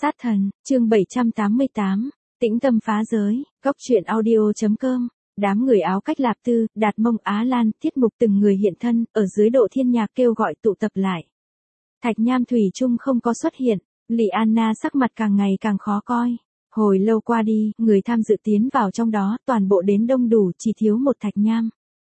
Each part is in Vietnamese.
Sát thần, chương 788, tĩnh tâm phá giới, góc truyện audio.com, đám người áo cách Lạp Tư, Đạt Mông Á Lan, tiết mục từng người hiện thân, ở dưới độ thiên nhạc kêu gọi tụ tập lại. Thạch Nham thủy chung không có xuất hiện, Lị Anna sắc mặt càng ngày càng khó coi. Hồi lâu qua đi, người tham dự tiến vào trong đó, toàn bộ đến đông đủ, chỉ thiếu một Thạch Nham.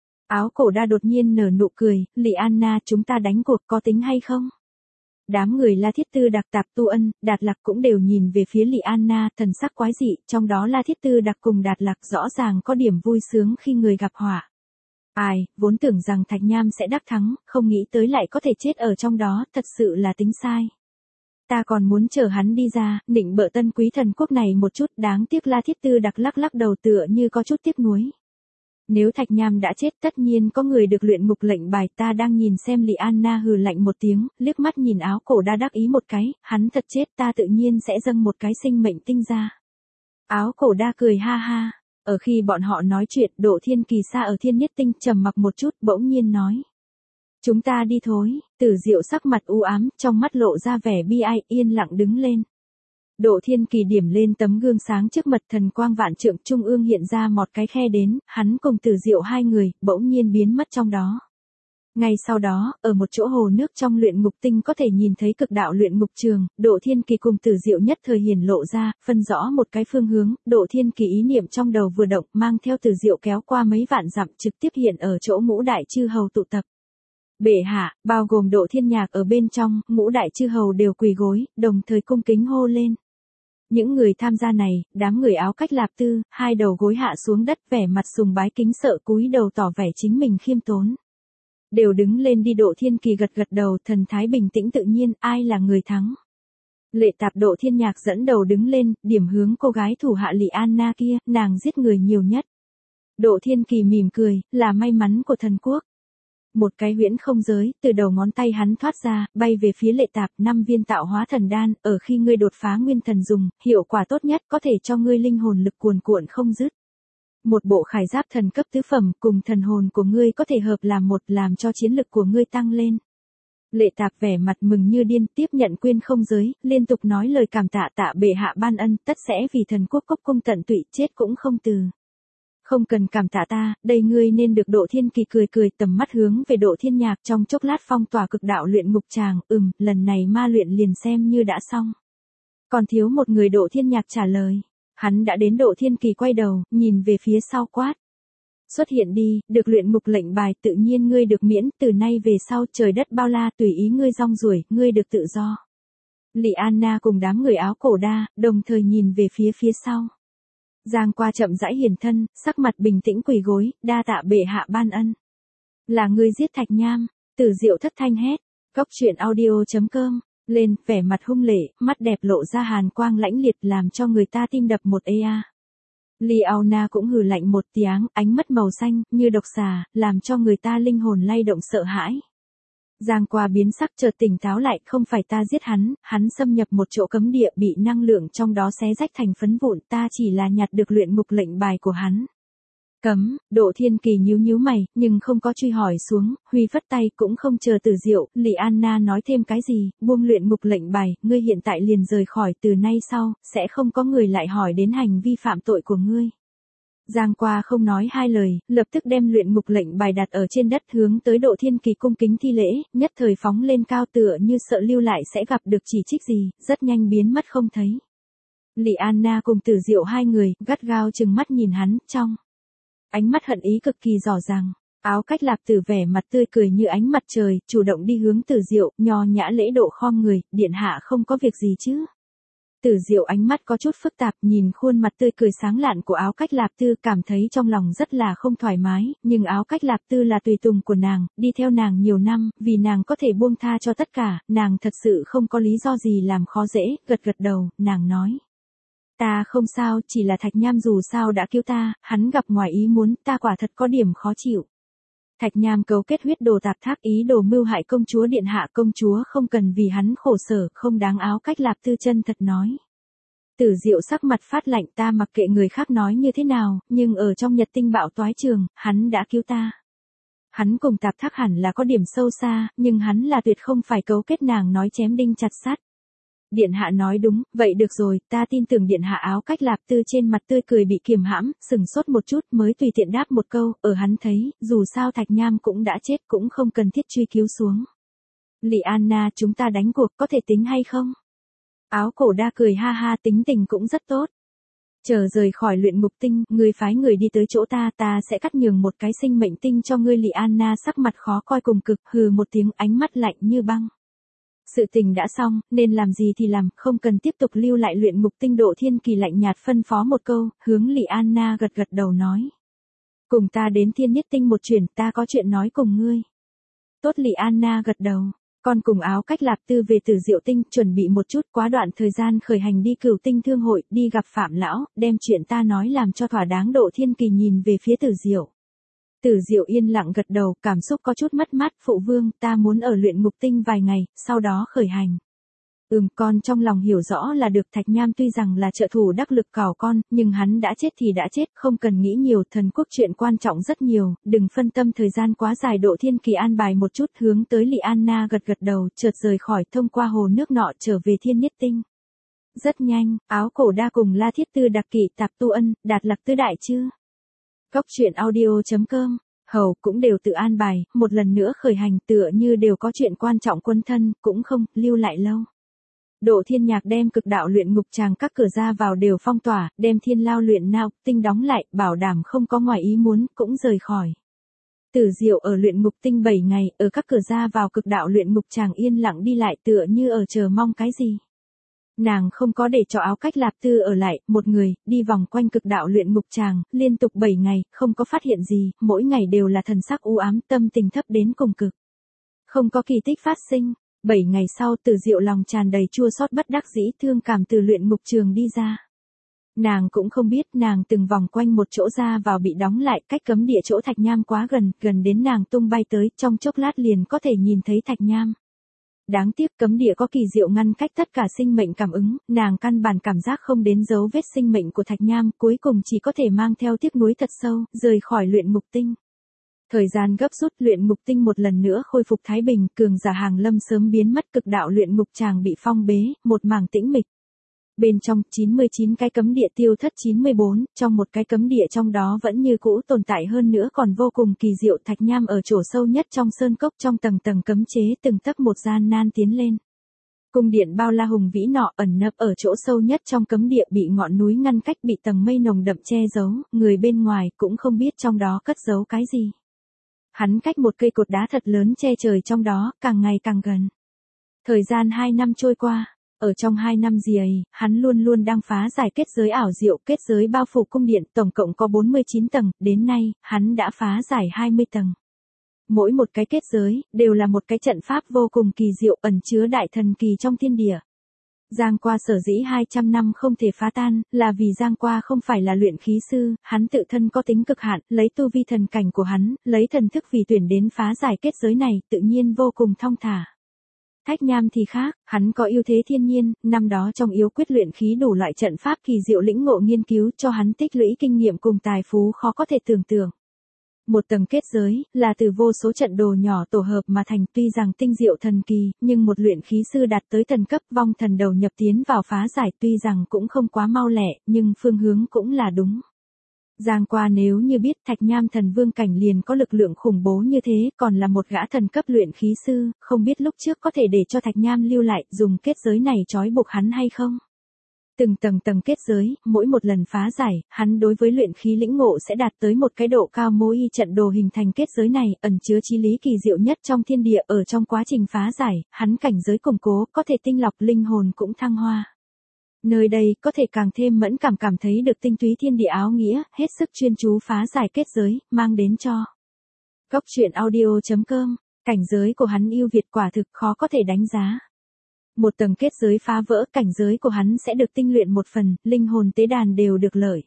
Áo cổ đa đột nhiên nở nụ cười, Lị Anna chúng ta đánh cuộc có tính hay không? Đám người La Thiết Tư Đặc Tạp Tu Ân, Đạt Lạc cũng đều nhìn về phía Lị Anna, thần sắc quái dị, trong đó La Thiết Tư Đặc cùng Đạt Lạc rõ ràng có điểm vui sướng khi người gặp họa. Ai, vốn tưởng rằng Thạch Nham sẽ đắc thắng, không nghĩ tới lại có thể chết ở trong đó, thật sự là tính sai. Ta còn muốn chờ hắn đi ra, nịnh bợ Tân Quý thần quốc này một chút, đáng tiếc La Thiết Tư Đặc lắc lắc đầu tựa như có chút tiếc nuối. Nếu Thạch Nham đã chết tất nhiên có người được luyện ngục lệnh bài, ta đang nhìn xem. Lị Anna hừ lạnh một tiếng, liếc mắt nhìn áo cổ đa đắc ý một cái, hắn thật chết ta tự nhiên sẽ dâng một cái sinh mệnh tinh ra. Áo cổ đa cười ha ha, ở khi bọn họ nói chuyện Độ Thiên Kỳ xa ở Thiên Nhất Tinh trầm mặc một chút bỗng nhiên nói. Chúng ta đi thôi, Tử Diệu sắc mặt u ám, trong mắt lộ ra vẻ bi ai, yên lặng đứng lên. Độ Thiên Kỳ điểm lên tấm gương sáng trước mặt, thần quang vạn trượng trung ương hiện ra một cái khe đến, hắn cùng Tử Diệu hai người, bỗng nhiên biến mất trong đó. Ngay sau đó, ở một chỗ hồ nước trong luyện ngục tinh có thể nhìn thấy cực đạo luyện ngục trường, Độ Thiên Kỳ cùng Tử Diệu nhất thời hiển lộ ra, phân rõ một cái phương hướng, Độ Thiên Kỳ ý niệm trong đầu vừa động, mang theo Tử Diệu kéo qua mấy vạn dặm trực tiếp hiện ở chỗ ngũ đại chư hầu tụ tập. Bệ hạ, bao gồm Độ Thiên Nhạc ở bên trong, ngũ đại chư hầu đều quỳ gối, đồng thời cung kính hô lên. Những người tham gia này, đám người áo cách Lạp Tư, hai đầu gối hạ xuống đất, vẻ mặt sùng bái kính sợ, cúi đầu tỏ vẻ chính mình khiêm tốn. Đều đứng lên đi. Độ Thiên Kỳ gật gật đầu, thần thái bình tĩnh tự nhiên, ai là người thắng. Lệ Tạp Độ Thiên Nhạc dẫn đầu đứng lên, điểm hướng cô gái thủ hạ Lị Anna kia, nàng giết người nhiều nhất. Độ Thiên Kỳ mỉm cười, là may mắn của thần quốc. Một cái huyễn không giới, từ đầu ngón tay hắn thoát ra, bay về phía Lệ Tạp, 5 viên tạo hóa thần đan, ở khi ngươi đột phá nguyên thần dùng, hiệu quả tốt nhất có thể cho ngươi linh hồn lực cuồn cuộn không dứt. Một bộ khải giáp thần cấp tứ phẩm, cùng thần hồn của ngươi có thể hợp làm một, làm cho chiến lực của ngươi tăng lên. Lệ Tạp vẻ mặt mừng như điên, tiếp nhận quyên không giới, liên tục nói lời cảm tạ, tạ bệ hạ ban ân, tất sẽ vì thần quốc cốc cung tận tụy, chết cũng không từ. Không cần cảm tạ ta, đây ngươi nên được. Độ Thiên Kỳ cười cười, tầm mắt hướng về Độ Thiên Nhạc, trong chốc lát phong tỏa cực đạo luyện ngục tràng, lần này ma luyện liền xem như đã xong. Còn thiếu một người. Độ Thiên Nhạc trả lời. Hắn đã đến. Độ Thiên Kỳ quay đầu, nhìn về phía sau quát. Xuất hiện đi, được luyện ngục lệnh bài, tự nhiên ngươi được miễn, từ nay về sau trời đất bao la, tùy ý ngươi rong ruổi, ngươi được tự do. Lị Anna cùng đám người áo cổ đa, đồng thời nhìn về phía sau. Giang qua chậm rãi hiển thân, sắc mặt bình tĩnh quỳ gối, đa tạ bệ hạ ban ân. Là ngươi giết Thạch Nham. Tử Diệu thất thanh hét. Góc truyện audio.com, lên, vẻ mặt hung lệ, mắt đẹp lộ ra hàn quang lãnh liệt, làm cho người ta tim đập một ea. Lị Anna cũng hừ lạnh một tiếng, ánh mắt màu xanh, như độc xà, làm cho người ta linh hồn lay động sợ hãi. Giang qua biến sắc chợt tỉnh táo lại, không phải ta giết hắn, hắn xâm nhập một chỗ cấm địa, bị năng lượng trong đó xé rách thành phấn vụn, ta chỉ là nhặt được luyện ngục lệnh bài của hắn. Cấm. Độ Thiên Kỳ nhíu mày, nhưng không có truy hỏi xuống, huy phất tay cũng không chờ Tử Diệu. Lị Anna nói thêm cái gì, buông luyện ngục lệnh bài, ngươi hiện tại liền rời khỏi, từ nay sau, sẽ không có người lại hỏi đến hành vi phạm tội của ngươi. Giang qua không nói hai lời, lập tức đem luyện ngục lệnh bài đặt ở trên đất, hướng tới Độ Thiên Kỳ cung kính thi lễ, nhất thời phóng lên cao tựa như sợ lưu lại sẽ gặp được chỉ trích gì, rất nhanh biến mất không thấy. Lị Anna cùng Tử Diệu hai người, gắt gao chừng mắt nhìn hắn, trong ánh mắt hận ý cực kỳ rõ ràng. Áo cách Lạp Tử vẻ mặt tươi cười như ánh mặt trời, chủ động đi hướng Tử Diệu, nho nhã lễ độ khom người, điện hạ không có việc gì chứ. Tử Diệu ánh mắt có chút phức tạp, nhìn khuôn mặt tươi cười sáng lạn của áo cách Lạp Tư, cảm thấy trong lòng rất là không thoải mái, nhưng áo cách Lạp Tư là tùy tùng của nàng, đi theo nàng nhiều năm, vì nàng có thể buông tha cho tất cả, nàng thật sự không có lý do gì làm khó dễ, gật gật đầu, nàng nói. Ta không sao, chỉ là Thạch Nham dù sao đã cứu ta, hắn gặp ngoài ý muốn, ta quả thật có điểm khó chịu. Thạch Nham cấu kết huyết đồ tạp thác, ý đồ mưu hại công chúa điện hạ, công chúa không cần vì hắn khổ sở, không đáng. Áo cách Lạp Tư chân thật nói. Tử Diệu sắc mặt phát lạnh, ta mặc kệ người khác nói như thế nào, nhưng ở trong Nhật Tinh bạo toái trường, hắn đã cứu ta. Hắn cùng tạp thác hẳn là có điểm sâu xa, nhưng hắn là tuyệt không phải cấu kết. Nàng nói chém đinh chặt sắt. Điện hạ nói đúng, vậy được rồi, ta tin tưởng điện hạ. Áo cách Lạp Tư trên mặt tươi cười bị kiềm hãm, sừng sốt một chút mới tùy tiện đáp một câu, ở hắn thấy, dù sao Thạch Nham cũng đã chết cũng không cần thiết truy cứu xuống. Lyanna, chúng ta đánh cuộc có thể tính hay không? Áo cổ đa cười ha ha, tính tình cũng rất tốt. Chờ rời khỏi luyện ngục tinh, ngươi phái người đi tới chỗ ta sẽ cắt nhường một cái sinh mệnh tinh cho ngươi. Lyanna sắc mặt khó coi cùng cực, hừ một tiếng, ánh mắt lạnh như băng. Sự tình đã xong, nên làm gì thì làm, không cần tiếp tục lưu lại luyện ngục tinh. Độ Thiên Kỳ lạnh nhạt phân phó một câu, hướng Lyanna gật gật đầu nói. Cùng ta đến Thiên Nhất Tinh một chuyến, ta có chuyện nói cùng ngươi. Tốt. Lyanna gật đầu. Con cùng Áo cách Lạp Tư về Tử Diệu Tinh, chuẩn bị một chút, quá đoạn thời gian khởi hành đi Cửu Tinh Thương hội, đi gặp Phạm lão, đem chuyện ta nói làm cho thỏa đáng. Độ Thiên Kỳ nhìn về phía Tử Diệu. Tử Diệu yên lặng gật đầu, cảm xúc có chút mất mát. Phụ vương, ta muốn ở luyện ngục tinh vài ngày, sau đó khởi hành. Con trong lòng hiểu rõ là được. Thạch Nham tuy rằng là trợ thủ đắc lực cào con, nhưng hắn đã chết thì đã chết, không cần nghĩ nhiều. Thần quốc chuyện quan trọng rất nhiều, đừng phân tâm thời gian quá dài. Độ Thiên Kỳ an bài một chút, hướng tới Lyanna gật gật đầu, chợt rời khỏi, thông qua hồ nước nọ trở về Thiên Nhất Tinh. Rất nhanh, Áo cổ đa cùng La Thiết Tư đặc kỵ Tạp Tu Ân, Đạt Lạc Tư Đại Chư. Góc truyện audio.com, hầu cũng đều tự an bài, một lần nữa khởi hành, tựa như đều có chuyện quan trọng. Quân thân, cũng không lưu lại lâu. Độ Thiên Nhạc đem Cực Đạo luyện ngục tràng các cửa ra vào đều phong tỏa, đem Thiên Lao luyện nao tinh đóng lại, bảo đảm không có ngoài ý muốn, cũng rời khỏi. Tử Diệu ở luyện ngục tinh 7 ngày, ở các cửa ra vào Cực Đạo luyện ngục tràng yên lặng đi lại, tựa như ở chờ mong cái gì. Nàng không có để cho Áo cách Lạp Tư ở lại, một người, đi vòng quanh Cực Đạo luyện ngục tràng, liên tục 7 ngày, không có phát hiện gì, mỗi ngày đều là thần sắc u ám, tâm tình thấp đến cùng cực. Không có kỳ tích phát sinh. 7 ngày sau, Tử Diệu lòng tràn đầy chua xót bất đắc dĩ, thương cảm từ luyện ngục trường đi ra. Nàng cũng không biết, nàng từng vòng quanh một chỗ ra vào bị đóng lại, cách cấm địa chỗ Thạch Nham quá gần, gần đến nàng tung bay tới, trong chốc lát liền có thể nhìn thấy Thạch Nham. Đáng tiếc cấm địa có kỳ diệu ngăn cách tất cả sinh mệnh cảm ứng, nàng căn bản cảm giác không đến dấu vết sinh mệnh của Thạch Nham, cuối cùng chỉ có thể mang theo tiếc nuối thật sâu, rời khỏi luyện ngục tinh. Thời gian gấp rút, luyện ngục tinh một lần nữa khôi phục thái bình, cường giả hàng lâm sớm biến mất. Cực đạo luyện ngục tràng bị phong bế, một mảng tĩnh mịch. Bên trong, 99 cái cấm địa tiêu thất 94, trong một cái cấm địa trong đó vẫn như cũ tồn tại, hơn nữa còn vô cùng kỳ diệu. Thạch Nham ở chỗ sâu nhất trong sơn cốc, trong tầng tầng cấm chế, từng tấc một gian nan tiến lên. Cung điện bao la hùng vĩ nọ ẩn nấp ở chỗ sâu nhất trong cấm địa, bị ngọn núi ngăn cách, bị tầng mây nồng đậm che giấu, người bên ngoài cũng không biết trong đó cất giấu cái gì. Hắn cách một cây cột đá thật lớn che trời trong đó, càng ngày càng gần. Thời gian 2 năm trôi qua, ở trong 2 năm gì ấy, hắn luôn luôn đang phá giải kết giới ảo diệu. Kết giới bao phủ cung điện, tổng cộng có 49 tầng, đến nay, hắn đã phá giải 20 tầng. Mỗi một cái kết giới, đều là một cái trận pháp vô cùng kỳ diệu, ẩn chứa đại thần kỳ trong thiên địa. Giang Qua sở dĩ 200 năm không thể phá tan, là vì Giang Qua không phải là luyện khí sư, hắn tự thân có tính cực hạn, lấy tu vi thần cảnh của hắn, lấy thần thức vì tuyển đến phá giải kết giới này, tự nhiên vô cùng thong thả. Thạch Nham thì khác, hắn có ưu thế thiên nhiên, năm đó trong yếu quyết luyện khí đủ loại trận pháp kỳ diệu lĩnh ngộ nghiên cứu, cho hắn tích lũy kinh nghiệm cùng tài phú khó có thể tưởng tượng. Một tầng kết giới, là từ vô số trận đồ nhỏ tổ hợp mà thành, tuy rằng tinh diệu thần kỳ, nhưng một luyện khí sư đạt tới thần cấp vong thần đầu nhập tiến vào phá giải, tuy rằng cũng không quá mau lẹ, nhưng phương hướng cũng là đúng. Giang Qua nếu như biết Thạch Nham thần vương cảnh liền có lực lượng khủng bố như thế, còn là một gã thần cấp luyện khí sư, không biết lúc trước có thể để cho Thạch Nham lưu lại, dùng kết giới này trói buộc hắn hay không. Từng tầng kết giới, mỗi một lần phá giải, hắn đối với luyện khí lĩnh ngộ sẽ đạt tới một cái độ cao. Mỗi y trận đồ hình thành kết giới này, ẩn chứa chí lý kỳ diệu nhất trong thiên địa. Ở trong quá trình phá giải, hắn cảnh giới củng cố, có thể tinh lọc, linh hồn cũng thăng hoa. Nơi đây, có thể càng thêm mẫn cảm thấy được tinh túy thiên địa áo nghĩa, hết sức chuyên chú phá giải kết giới, mang đến cho. Góc truyện audio.com, cảnh giới của hắn ưu việt quả thực khó có thể đánh giá. Một tầng kết giới phá vỡ, cảnh giới của hắn sẽ được tinh luyện một phần, linh hồn tế đàn đều được lợi.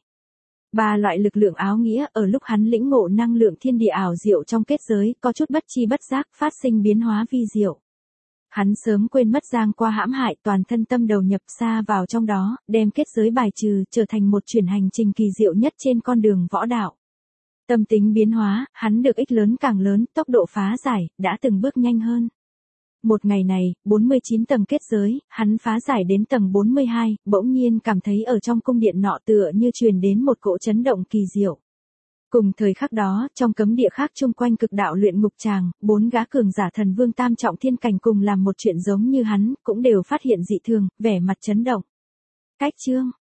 3 loại lực lượng áo nghĩa, ở lúc hắn lĩnh ngộ năng lượng thiên địa ảo diệu trong kết giới, có chút bất chi bất giác, phát sinh biến hóa vi diệu. Hắn sớm quên mất Giang Qua hãm hại, toàn thân tâm đầu nhập xa vào trong đó, đem kết giới bài trừ, trở thành một chuyển hành trình kỳ diệu nhất trên con đường võ đạo. Tâm tính biến hóa, hắn được ích lớn càng lớn, tốc độ phá giải, đã từng bước nhanh hơn. Một ngày này, 49 tầng kết giới, hắn phá giải đến tầng 42, bỗng nhiên cảm thấy ở trong cung điện nọ tựa như truyền đến một cỗ chấn động kỳ diệu. Cùng thời khắc đó, trong cấm địa khác chung quanh cực đạo luyện ngục tràng, 4 gã cường giả thần vương tam trọng thiên cảnh cùng làm một chuyện giống như hắn, cũng đều phát hiện dị thường, vẻ mặt chấn động. Cách chương